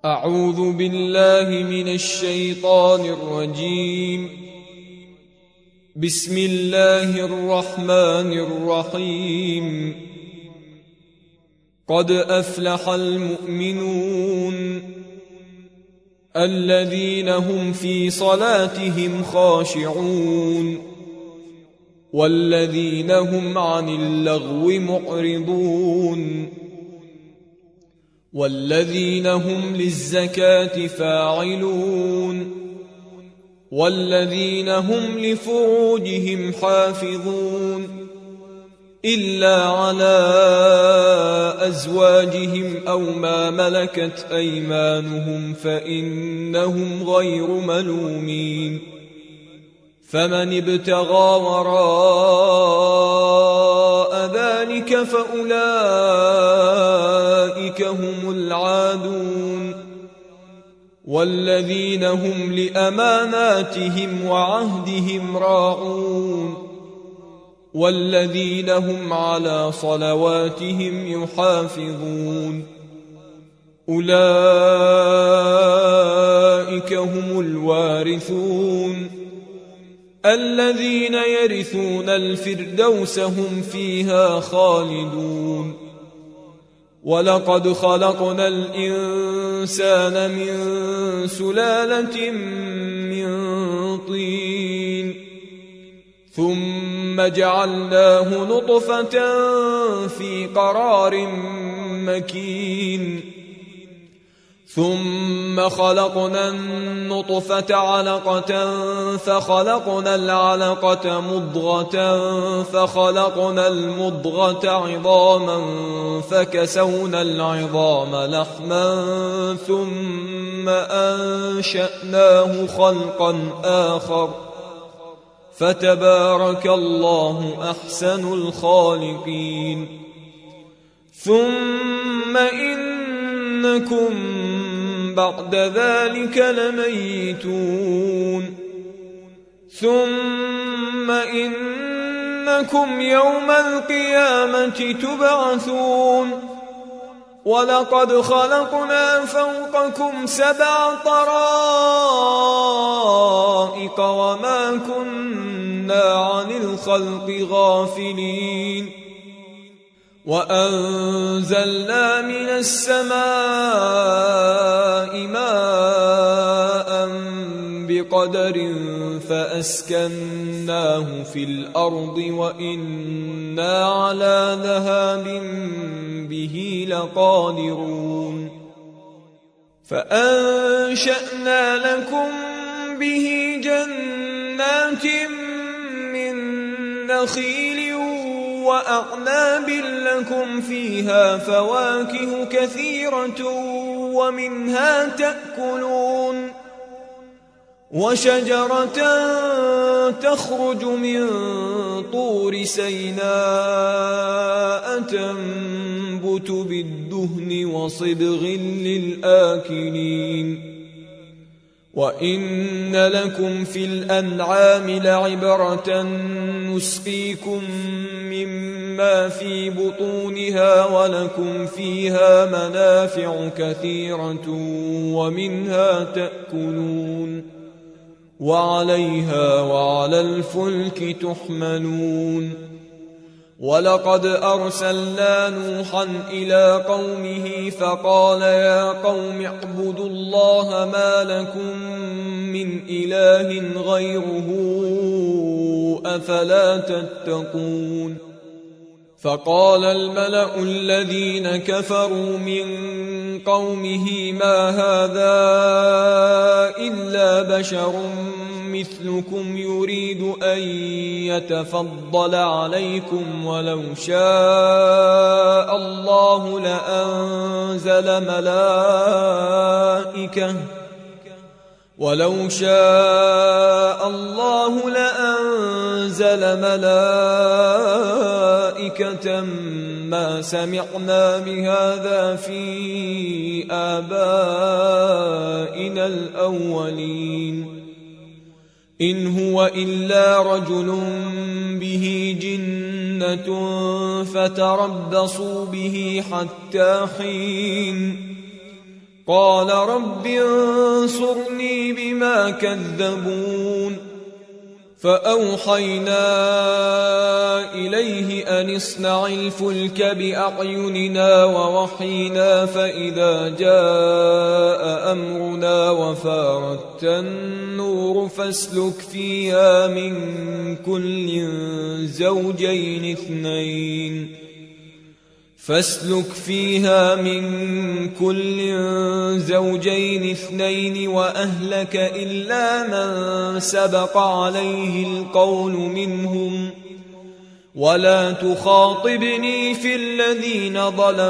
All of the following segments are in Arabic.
أعوذ بالله من الشيطان الرجيم. بسم الله الرحمن الرحيم. قد أفلح المؤمنون الذين هم في صلاتهم خاشعون والذين هم عن اللغو معرضون والذين هم للزكاة فاعلون والذين هم لفروجهم حافظون إلا على أزواجهم أو ما ملكت أيمانهم فإنهم غير ملومين. فمن ابتغى وراء ذلك فأولئك هم العادون والذين هم لأماناتهم وعهدهم راعون والذين هم على صلواتهم يحافظون. أولئك هم الوارثون الذين يرثون الفردوس هم فيها خالدون. ولقد خلقنا الإنسان من سلالة من طين ثم جعلناه نطفة في قرار مكين ثم خلقنا النطفة علقة فخلقنا العلقة مضغة فخلقنا المضغة عظاما فكسونا العظام لحما ثم أنشأناه خلقا آخر فتبارك الله أحسن الخالقين. ثم إنكم بعد ذلك لميتون ثم إنكم يوم القيامة تبعثون. ولقد خلقنا فوقكم 7 طرائق وما كنا عن الخلق غافلين. وأنزلنا من السماء ماء بقدر فأسكناه في الأرض وإنا على ذهاب به لقادرون. فأنشأنا لكم به جنات من نخيل وأعناب لكم فيها فواكه كثيرة ومنها تأكلون. وشجرة تخرج من طور سيناء تنبت بالدهن وصبغ للآكلين. وإن لكم في الأنعام لعبرة نسقيكم مما في بطونها ولكم فيها منافع كثيرة ومنها تأكلون وعليها وعلى الفلك تحملون. ولقد أرسلنا نوحا إلى قومه فقال يا قوم اعبدوا الله ما لكم من إله غيره أفلا تتقون. فقال الملأ الذين كفروا من قومه ما هذا إلا بشر مثلكم يريد أن يتفضل عليكم ولو شاء الله لأنزل ملائكة ما سمعنا بهذا في آبائنا الأولين. إن هو إلا رجل به جنة فتربصوا به حتى حين قال رب انصرني بما كذبون فأوحينا إليه أن اصنع الفلك بأعيننا ووحينا فإذا جاء أمرنا وفارت النور فاسلك فيها من كل زوجين اثنين وأهلك إلا من سبق عليه القول منهم ولا تخاطبني في الذين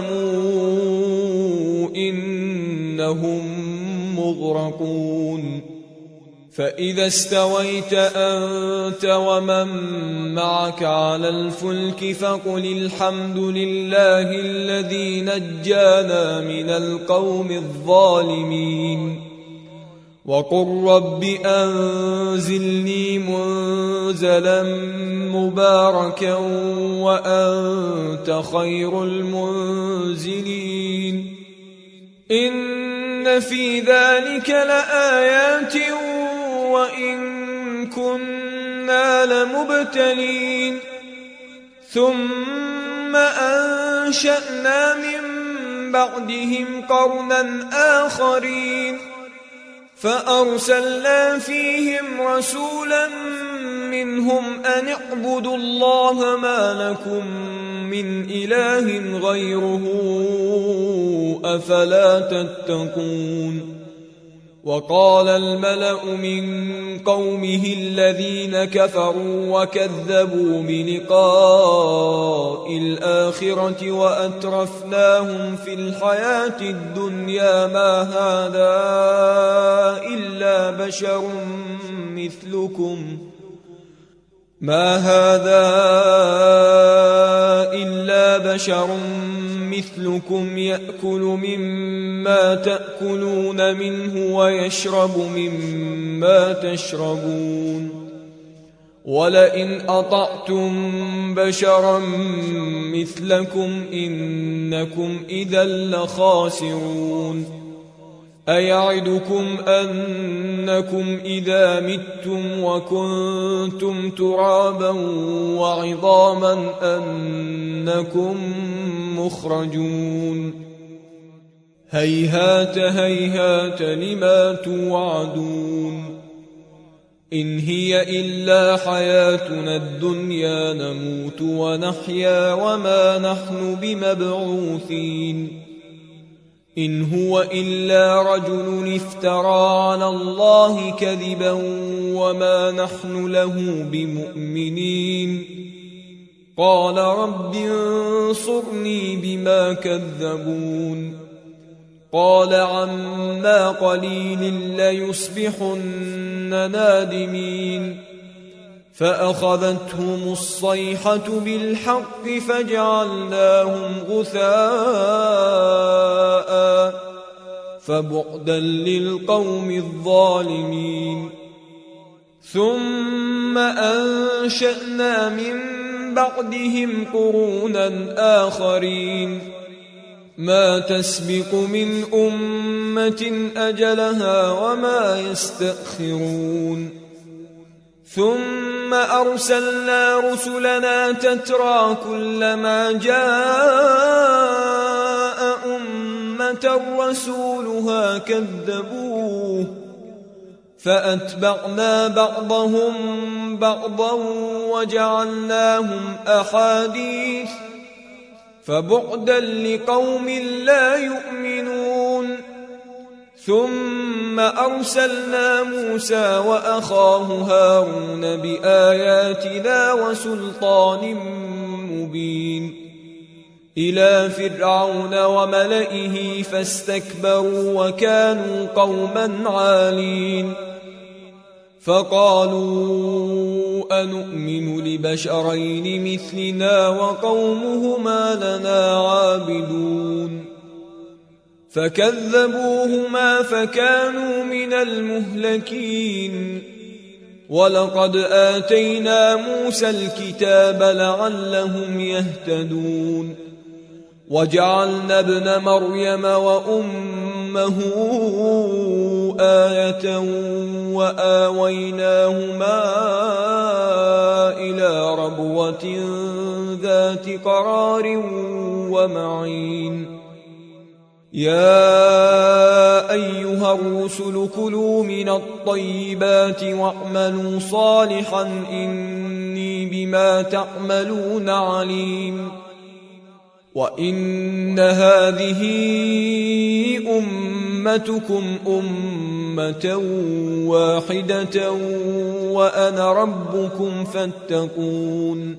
ظلموا إنهم مغرقون فإذا استويت أنت ومن معك على الفلك فقل الحمد لله الذي نجانا من القوم الظالمين وقل رب أنزلني منزلا مباركا وأنت خير المنزلين إن في ذلك لآيات وإن كنا لمبتلين ثم أنشأنا من بعدهم قرنا آخرين فأرسلنا فيهم رسولا منهم أن اعبدوا الله ما لكم من إله غيره أفلا تتقون وقال الملأ من قومه الذين كفروا وكذبوا بلقاء الآخرة وأترفناهم في الحياة الدنيا ما هذا إلا بشر مثلكم يأكل مما تأكلون منه ويشرب مما تشربون ولئن أطعتم بشرا مثلكم إنكم إذا لخاسرون أيعدكم أنكم إذا متم وكنتم ترابا وعظاما أنكم مخرجون هيهات هيهات لما توعدون إن هي إلا حياتنا الدنيا نموت ونحيا وما نحن بمبعوثين إن هو إلا رجل افترى على الله كذبا وما نحن له بمؤمنين قال رب انصرني بما كذبون قال عما قليل ليصبحن نادمين فأخذتهم الصيحة بالحق فجعلناهم غثاء فبعدا للقوم الظالمين ثم أنشأنا من بعدهم قرونا آخرين ما تسبق من أمة أجلها وما يستأخرون ثم أرسلنا رسلنا تترى كلما جاء أمة رسولها كذبوه فأتبعنا بعضهم بعضا وجعلناهم أحاديث فبعدا لقوم لا يؤمنون ثم أرسلنا موسى وأخاه هارون بآياتنا وسلطان مبين إلى فرعون وملئه فاستكبروا وكانوا قوما عالين فقالوا أنؤمن لبشرين مثلنا وقومهما لنا عابدون فكذبوهما فكانوا من المهلكين ولقد آتينا موسى الكتاب لعلهم يهتدون وجعلنا ابن مريم وأمه أمه آية وآويناهما إلى ربوة ذات قرار ومعين يا أيها الرسل كلوا من الطيبات واعملوا صالحا إني بما تعملون عليم وإن هذه أمتكم أمة واحدة وأنا ربكم فاتقون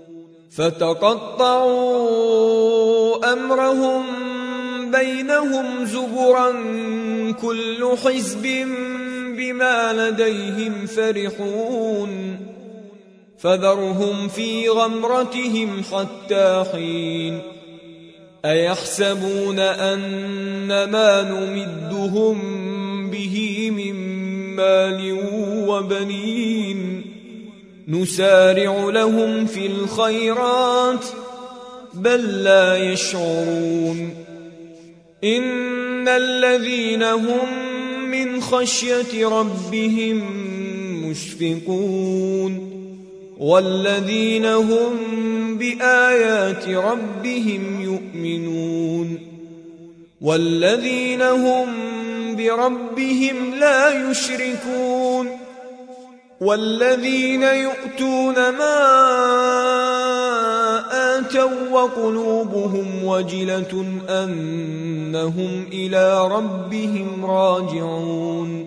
فتقطعوا أمرهم بينهم زبرا كل حزب بما لديهم فرحون فذرهم في غمرتهم حتى حين أيحسبون أن ما نمدهم به من مال وبنين نسارع لهم في الخيرات بل لا يشعرون إن الذين هم من خشية ربهم مشفقون والذين هم بآيات ربهم يؤمنون والذين هم بربهم لا يشركون والذين يؤتون ما آتوا وقلوبهم وجلة أنهم إلى ربهم راجعون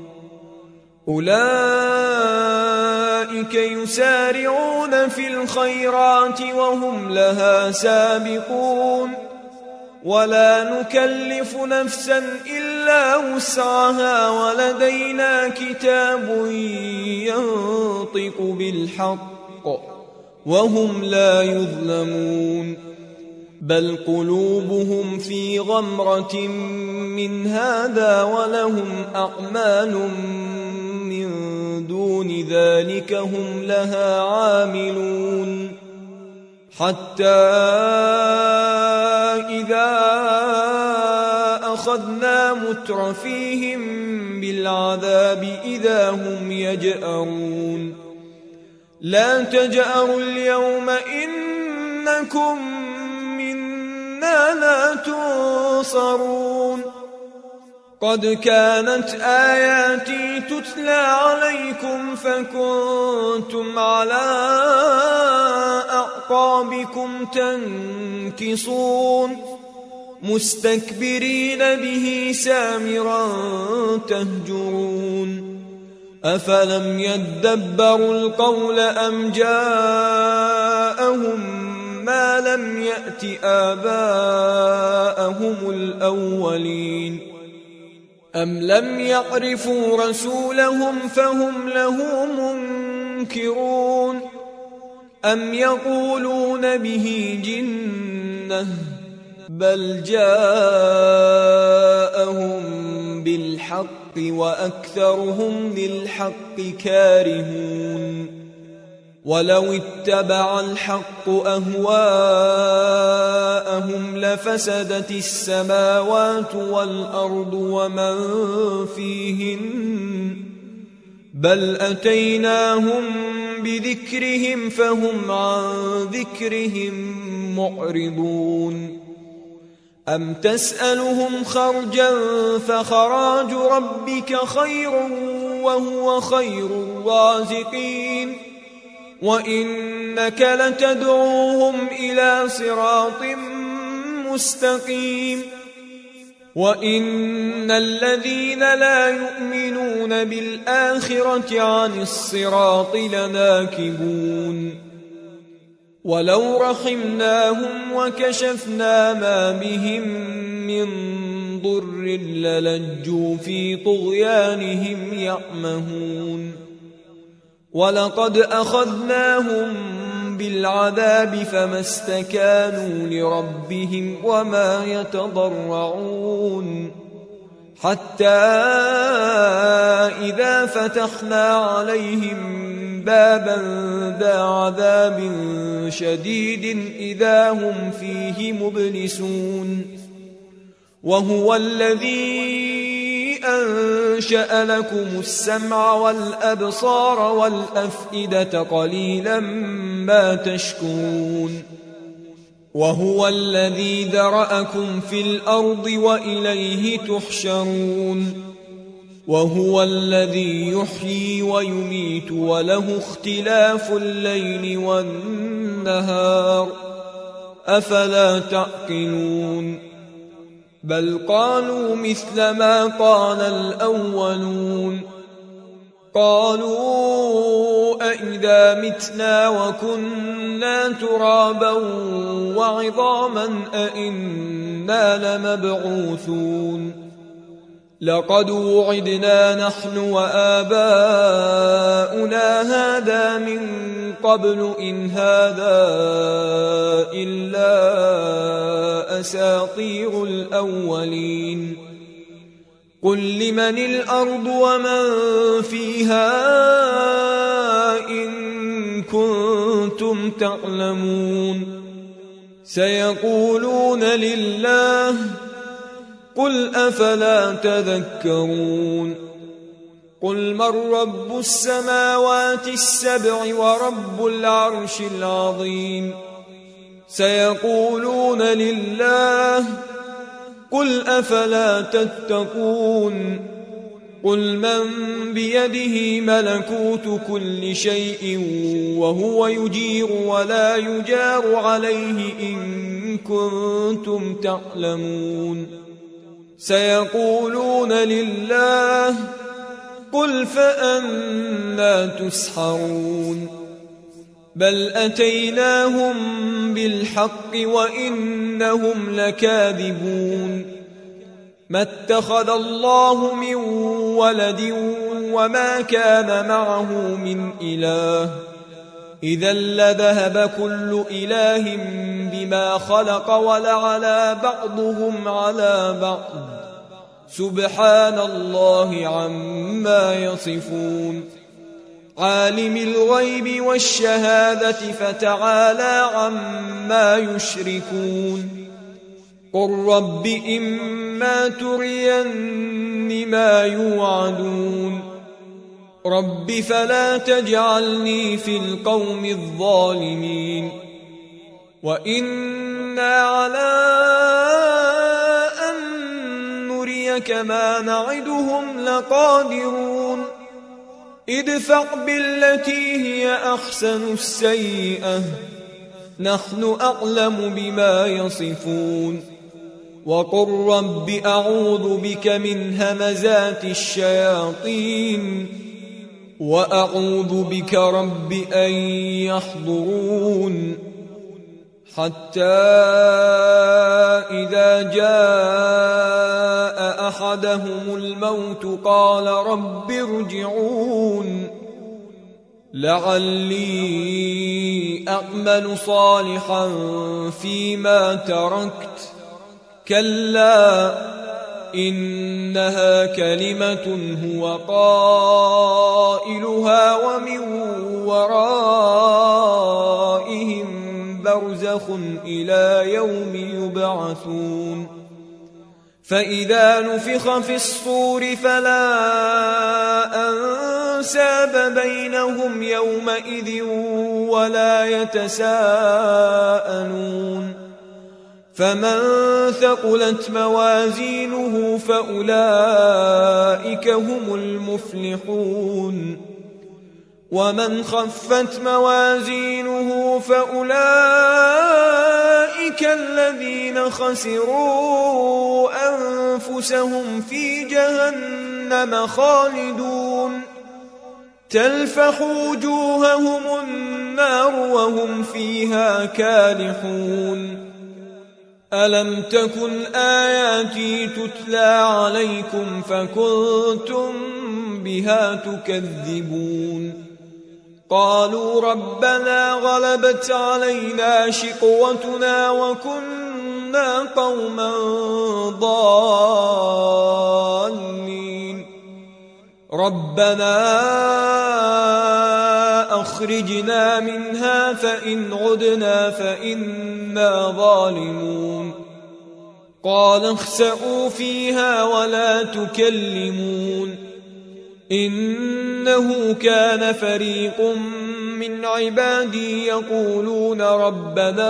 أولئك يسارعون في الخيرات وهم لها سابقون ولا نكلف نفسا إلا وسعها ولدينا كتاب ينطق بالحق وهم لا يظلمون بل قلوبهم في غمرة من هذا ولهم أعمال من دون ذلك هم لها عاملون حتى إذا أخذنا مترفيهم بالعذاب إذا هم يجأرون لا تجأروا اليوم إنكم منا لا تنصرون قد كانت آياتي تتلى عليكم فكنتم على أعقابكم تنكصون مستكبرين به سامرا تهجرون أفلم يدبروا القول أم جاءهم ما لم يأت آباءهم الأولين أم لم يعرفوا رسولهم فهم له منكرون أم يقولون به جنة بل جاءهم بالحق وأكثرهم للحق كارهون ولو اتبع الحق أهواءهم لفسدت السماوات والأرض ومن فيهن بل أتيناهم بذكرهم فهم عن ذكرهم معرضون أم تسألهم خرجا فخراج ربك خير وهو خير الرازقين وإنك لتدعوهم إلى صراط مستقيم وإن الذين لا يؤمنون بالآخرة عن الصراط لناكبون ولو رحمناهم وكشفنا ما بهم من ضر للجوا في طغيانهم يعمهون ولقد أخذناهم بالعذاب فما استكانوا لربهم وما يتضرعون حتى إذا فتحنا عليهم بابا ذا عذاب شديد إذا هم فيه مبلسون وهو الذي أنشأ لكم السمع والأبصار والأفئدة قليلا ما تشكرون وهو الذي ذرأكم في الأرض وإليه تحشرون وهو الذي يحيي ويميت وله اختلاف الليل والنهار أفلا تعقلون بل قالوا مثل ما قال الأولون قالوا أئذا متنا وكنا ترابا وعظاما أئنا لمبعوثون لقد وعدنا نحن وآباؤنا هذا من قبل إن هذا إلا أساطير الأولين قل لمن الأرض ومن فيها إن كنتم تعلمون سيقولون لله قل أفلا تذكرون قل من رب السماوات السبع ورب العرش العظيم سيقولون لله قل أفلا تتقون قل من بيده ملكوت كل شيء وهو يجير ولا يجار عليه إن كنتم تعلمون سيقولون لله قل فأنى تسحرون بل أتيناهم بالحق وإنهم لكاذبون ما اتخذ الله من ولد وما كان معه من إله إذا لذهب كل إله بما خلق ولعلى بعضهم على بعض سبحان الله عما يصفون عالم الغيب والشهادة فتعالى عما يشركون قل رب إما ترين ما يوعدون رب فلا تجعلني في القوم الظالمين وإنا على أن نريك ما نعدهم لقادرون ادفع بالتي هي أحسن السيئة نحن أعلم بما يصفون وقل رب أعوذ بك من همزات الشياطين وأعوذ بك رب أن يحضرون حتى إذا جاء أحدهم الموت قال رب ارجعون لعلي أعمل صالحا فيما تركت كلا إنها كلمة هو قائلها ومن ورائهم برزخ إلى يوم يبعثون فإذا نفخ في الصور فلا أنساب بينهم يومئذ ولا يتساءلون فمن ثقلت موازينه فأولئك هم المفلحون ومن خفت موازينه فأولئك الذين خسروا أنفسهم في جهنم خالدون تلفح وجوههم النار وهم فيها كالحون ألم تكن آياتي تتلى عليكم فكنتم بها تكذبون قالوا ربنا غلبت علينا شقوتنا وكنا قوما ضالين ربنا أخرجنا منها فإن عدنا فإنا ظالمون قال اخسئوا فيها ولا تكلمون إنه كان فريق من عبادي يقولون ربنا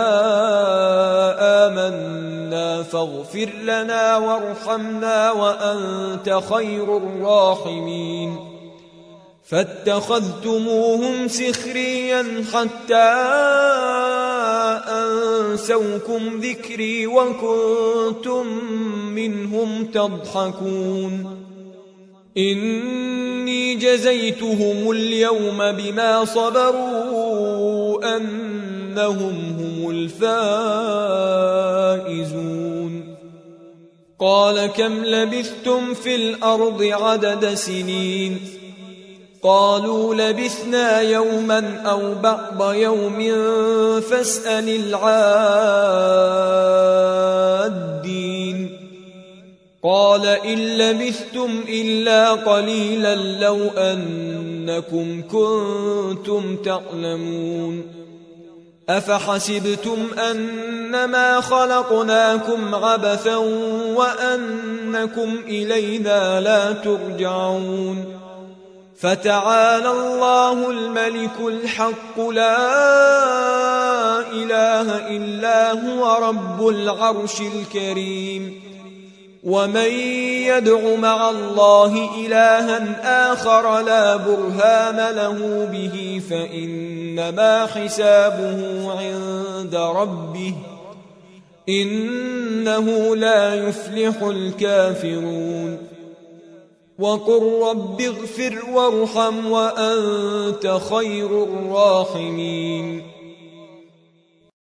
آمنا فاغفر لنا وارحمنا وأنت خير الراحمين فاتخذتموهم سخريا حتى أنسوكم ذكري وكنتم منهم تضحكون إني جزيتهم اليوم بما صبروا أنهم هم الفائزون قال كم لبثتم في الأرض عدد سنين قالوا لبثنا يوما أو بعض يوم فاسأل العادين قال إن لبثتم إلا قليلا لو أنكم كنتم تعلمون أفحسبتم أنما خلقناكم عبثا وأنكم إلينا لا ترجعون فتعالى الله الملك الحق لا إله إلا هو رب العرش الكريم ومن يدع مع الله إلها آخر لا برهان له به فإنما حسابه عند ربه إنه لا يفلح الكافرون وقل رب اغفر وارحم وأنت خير الراحمين